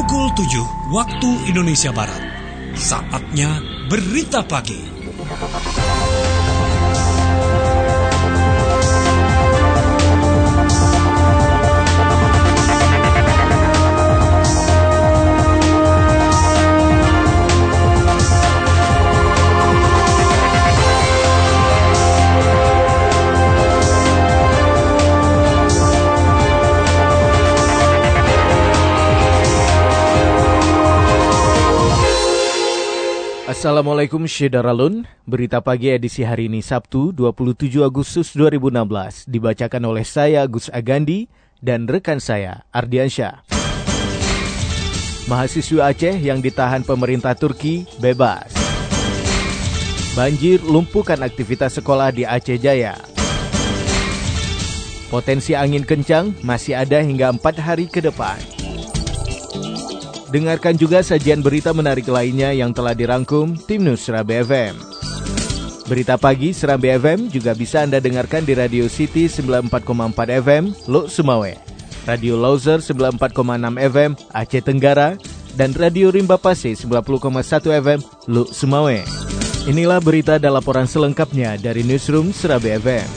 Pukul 7 waktu Indonesia Barat. Saatnya Berita Pagi. Assalamualaikum Syederalun, berita pagi edisi hari ini Sabtu 27 Agustus 2016 dibacakan oleh saya Gus Agandi dan rekan saya Ardiansyah. Mahasiswa Aceh yang ditahan pemerintah Turki bebas. Banjir lumpuhkan aktivitas sekolah di Aceh Jaya. Potensi angin kencang masih ada hingga 4 hari ke depan. Dengarkan juga sajian berita menarik lainnya yang telah dirangkum Tim News Serambi FM. Berita pagi Serambi FM juga bisa Anda dengarkan di Radio City 94,4 FM, Lok Sumawe, Radio Loser 94,6 FM, Aceh Tenggara, dan Radio Rimba Pase 90,1 FM, Lok Sumawe. Inilah berita dan laporan selengkapnya dari Newsroom Serambi FM.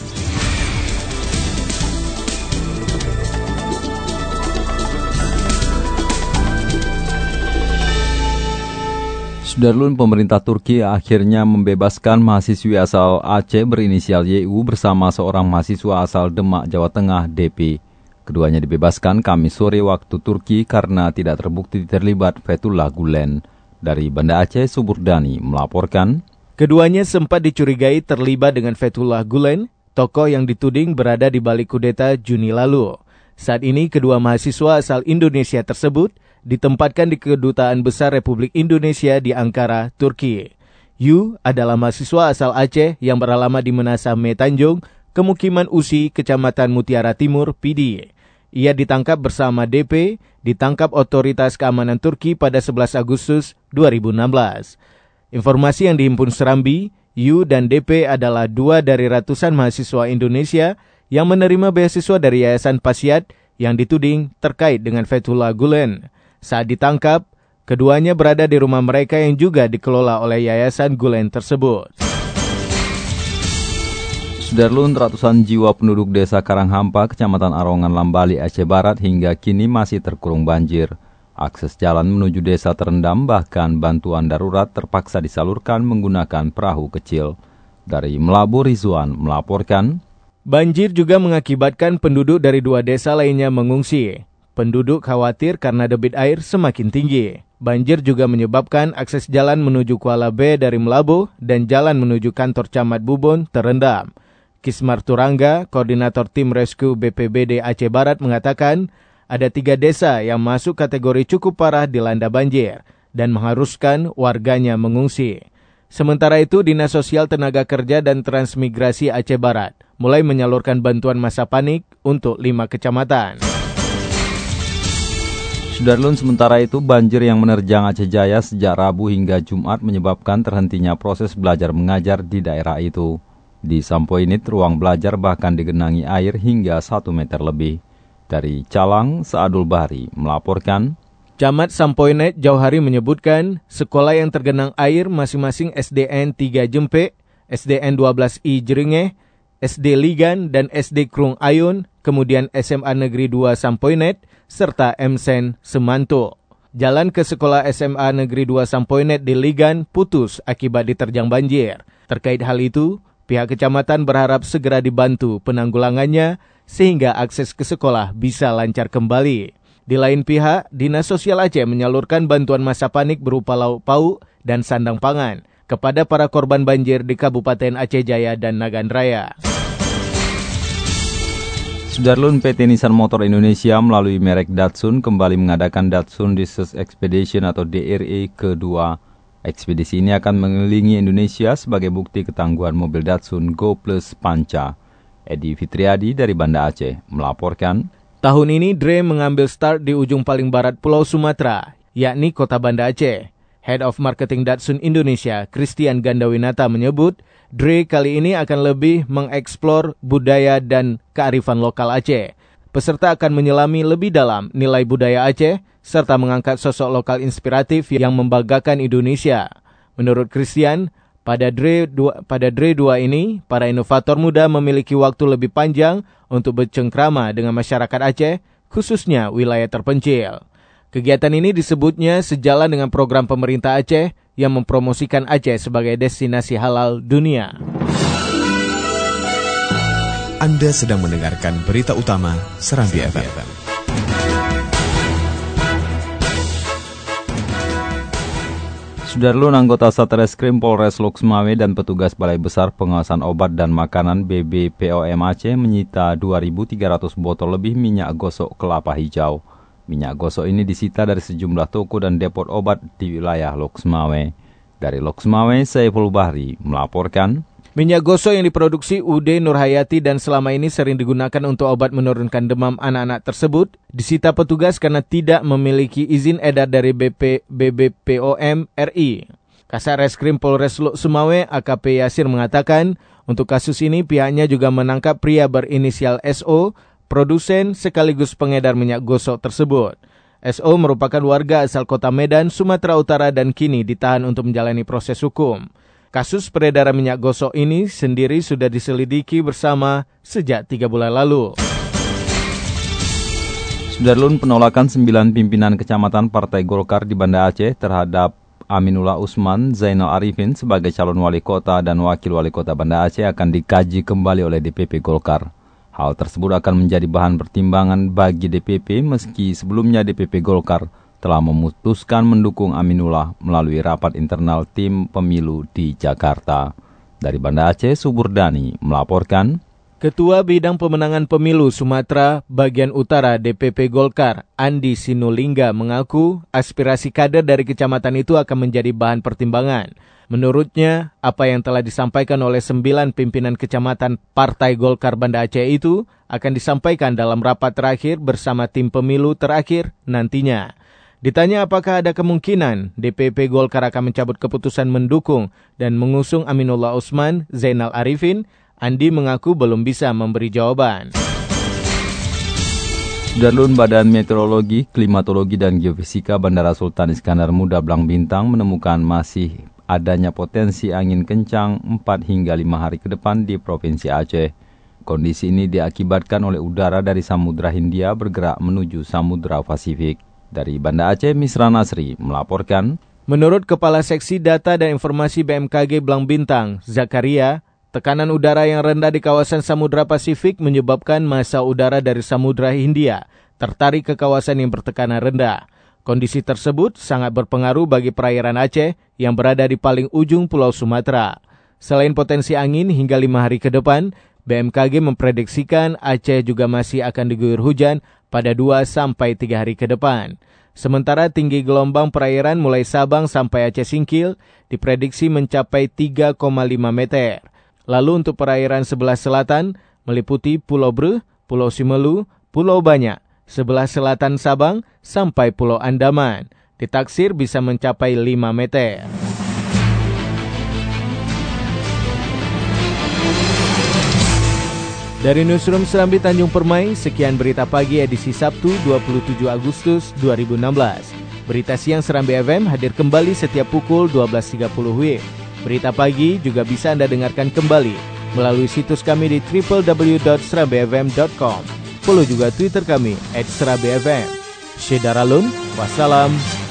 Sudarlun, pemerintah Turki akhirnya membebaskan mahasiswi asal Aceh berinisial YU bersama seorang mahasiswa asal Demak, Jawa Tengah, DP. Keduanya dibebaskan Kamis sore waktu Turki karena tidak terbukti terlibat Fethullah Gulen. Dari Banda Aceh, Suburdani melaporkan. Keduanya sempat dicurigai terlibat dengan Fethullah Gulen, tokoh yang dituding berada di balik kudeta Juni lalu. Saat ini kedua mahasiswa asal Indonesia tersebut ditempatkan di Kedutaan Besar Republik Indonesia di Ankara, Turki. Yu adalah mahasiswa asal Aceh yang beralamat di Menasame Tanjung, Kemukiman Usi, Kecamatan Mutiara Timur, PD. Ia ditangkap bersama DP, ditangkap otoritas keamanan Turki pada 11 Agustus 2016. Informasi yang dihimpun Serambi, Yu dan DP adalah dua dari ratusan mahasiswa Indonesia yang menerima beasiswa dari Yayasan Pasiat yang dituding terkait dengan Fethullah Gulen. Saat ditangkap, keduanya berada di rumah mereka yang juga dikelola oleh Yayasan Gulen tersebut. Sudarlun, ratusan jiwa penduduk desa Karanghampa, Kecamatan Arongan Lambali, Aceh Barat hingga kini masih terkurung banjir. Akses jalan menuju desa terendam, bahkan bantuan darurat terpaksa disalurkan menggunakan perahu kecil. Dari Melabu, Rizwan melaporkan. Banjir juga mengakibatkan penduduk dari dua desa lainnya mengungsi. Penduduk khawatir karena debit air semakin tinggi. Banjir juga menyebabkan akses jalan menuju Kuala B dari Melabu dan jalan menuju kantor Camat Bubon terendam. Kismar Turangga, koordinator tim rescue BPBD Aceh Barat mengatakan ada 3 desa yang masuk kategori cukup parah dilanda banjir dan mengharuskan warganya mengungsi. Sementara itu, Dinas Sosial Tenaga Kerja dan Transmigrasi Aceh Barat mulai menyalurkan bantuan masa panik untuk 5 kecamatan. Sudarlun, sementara itu banjir yang menerjang Aceh Jaya sejak Rabu hingga Jumat menyebabkan terhentinya proses belajar mengajar di daerah itu. Di Sampoinit, ruang belajar bahkan digenangi air hingga 1 meter lebih. Dari Calang, Saadul Bahri melaporkan. Camat Sampoinit Jauhari menyebutkan sekolah yang tergenang air masing-masing SDN 3 Jempek, SDN 12I Jeringeh, SD Ligan dan SD Krung Ayun, kemudian SMA Negeri 2 Sampoinit, serta MSen Semanto. Jalan ke sekolah SMA Negeri 2 Sampoinit di Ligan putus akibat diterjang banjir. Terkait hal itu, pihak kecamatan berharap segera dibantu penanggulangannya sehingga akses ke sekolah bisa lancar kembali. Di lain pihak, Dinas Sosial Aceh menyalurkan bantuan masa panik berupa lauk pauk dan sandang pangan kepada para korban banjir di Kabupaten Aceh Jaya dan Nagan Raya. Sudarlun, PT Nissan Motor Indonesia melalui merek Datsun kembali mengadakan Datsun Research Expedition atau DRE kedua. Ekspedisi ini akan mengelilingi Indonesia sebagai bukti ketangguhan mobil Datsun Go Plus Panca. Edi Fitriadi dari Banda Aceh melaporkan. Tahun ini DRE mengambil start di ujung paling barat Pulau Sumatera, yakni Kota Banda Aceh. Head of Marketing Datsun Indonesia, Christian Gandawinata menyebut, DRE kali ini akan lebih mengeksplor budaya dan kearifan lokal Aceh. peserta akan menyelami lebih dalam nilai budaya Aceh serta mengangkat sosok lokal inspiratif yang membanggakan Indonesia. Menurut Christian, pada DRE 2 ini, para inovator muda memiliki waktu lebih panjang untuk bercengkrama dengan masyarakat Aceh, khususnya wilayah terpencil. Kegiatan ini disebutnya sejalan dengan program pemerintah Aceh yang mempromosikan Aceh sebagai destinasi halal dunia. Anda sedang mendengarkan berita utama Serambi FM. Sudarlun anggota Satreskrim Polres Lok Sumawe dan petugas Balai Besar Pengawasan Obat dan Makanan BBPOM Aceh menyita 2.300 botol lebih minyak gosok kelapa hijau. Minyak gosok ini disita dari sejumlah toko dan depot obat di wilayah Lok Sumawe. Dari Lok Sumawe, Saiful Bahri melaporkan. Minyak gosok yang diproduksi UD Nurhayati dan selama ini sering digunakan untuk obat menurunkan demam anak-anak tersebut disita petugas karena tidak memiliki izin edar dari BBPOM RI. Kasat Reskrim Polres Lok Sumawe AKP Yasir mengatakan, untuk kasus ini pihaknya juga menangkap pria berinisial SO, produsen sekaligus pengedar minyak gosok tersebut. SO merupakan warga asal Kota Medan, Sumatera Utara dan kini ditahan untuk menjalani proses hukum. Kasus peredaran minyak gosok ini sendiri sudah diselidiki bersama sejak 3 bulan lalu. Sudarlun penolakan 9 pimpinan kecamatan Partai Golkar di Banda Aceh terhadap Aminullah Usman Zainal Arifin sebagai calon wali kota dan wakil wali kota Banda Aceh akan dikaji kembali oleh DPP Golkar. Hal tersebut akan menjadi bahan pertimbangan bagi DPP meski sebelumnya DPP Golkar telah memutuskan mendukung Aminullah melalui rapat internal tim pemilu di Jakarta. Dari Banda Aceh, Suburdani melaporkan. Ketua Bidang Pemenangan Pemilu Sumatera Bagian Utara DPP Golkar, Andi Sinulinga mengaku aspirasi kader dari kecamatan itu akan menjadi bahan pertimbangan. Menurutnya, apa yang telah disampaikan oleh 9 pimpinan kecamatan Partai Golkar Banda Aceh itu akan disampaikan dalam rapat terakhir bersama tim pemilu terakhir nantinya. Ditanya apakah ada kemungkinan DPP Golkar akan mencabut keputusan mendukung dan mengusung Aminullah Usman Zainal Arifin, Andi mengaku belum bisa memberi jawaban. Sudarlun Badan Meteorologi, Klimatologi dan Geofisika Bandara Sultan Iskandar Muda Blang Bintang menemukan masih adanya potensi angin kencang 4 hingga 5 hari ke depan di Provinsi Aceh. Kondisi ini diakibatkan oleh udara dari Samudra Hindia bergerak menuju Samudra Pasifik. Dari Banda Aceh, Misra Nasri melaporkan. Menurut Kepala Seksi Data dan Informasi BMKG Blang Bintang, Zakaria, tekanan udara yang rendah di kawasan Samudra Pasifik menyebabkan massa udara dari Samudra Hindia tertarik ke kawasan yang bertekanan rendah. Kondisi tersebut sangat berpengaruh bagi perairan Aceh yang berada di paling ujung Pulau Sumatera. Selain potensi angin hingga 5 hari ke depan, BMKG memprediksikan Aceh juga masih akan diguyur hujan pada 2-3 hari ke depan. Sementara tinggi gelombang perairan mulai Sabang sampai Aceh Singkil diprediksi mencapai 3,5 meter. Lalu untuk perairan sebelah selatan meliputi Pulau Breh, Pulau Simelu, Pulau Banyak, sebelah selatan Sabang sampai Pulau Andaman. Ditaksir bisa mencapai 5 meter. Dari Newsroom Serambi Tanjung Permai, sekian berita pagi edisi Sabtu 27 Agustus 2016. Berita siang Serambi FM hadir kembali setiap pukul 12.30 WIB. Berita pagi juga bisa Anda dengarkan kembali melalui situs kami di www.serambifm.com. Follow juga Twitter kami @serambifm. Syedaralun, wassalam.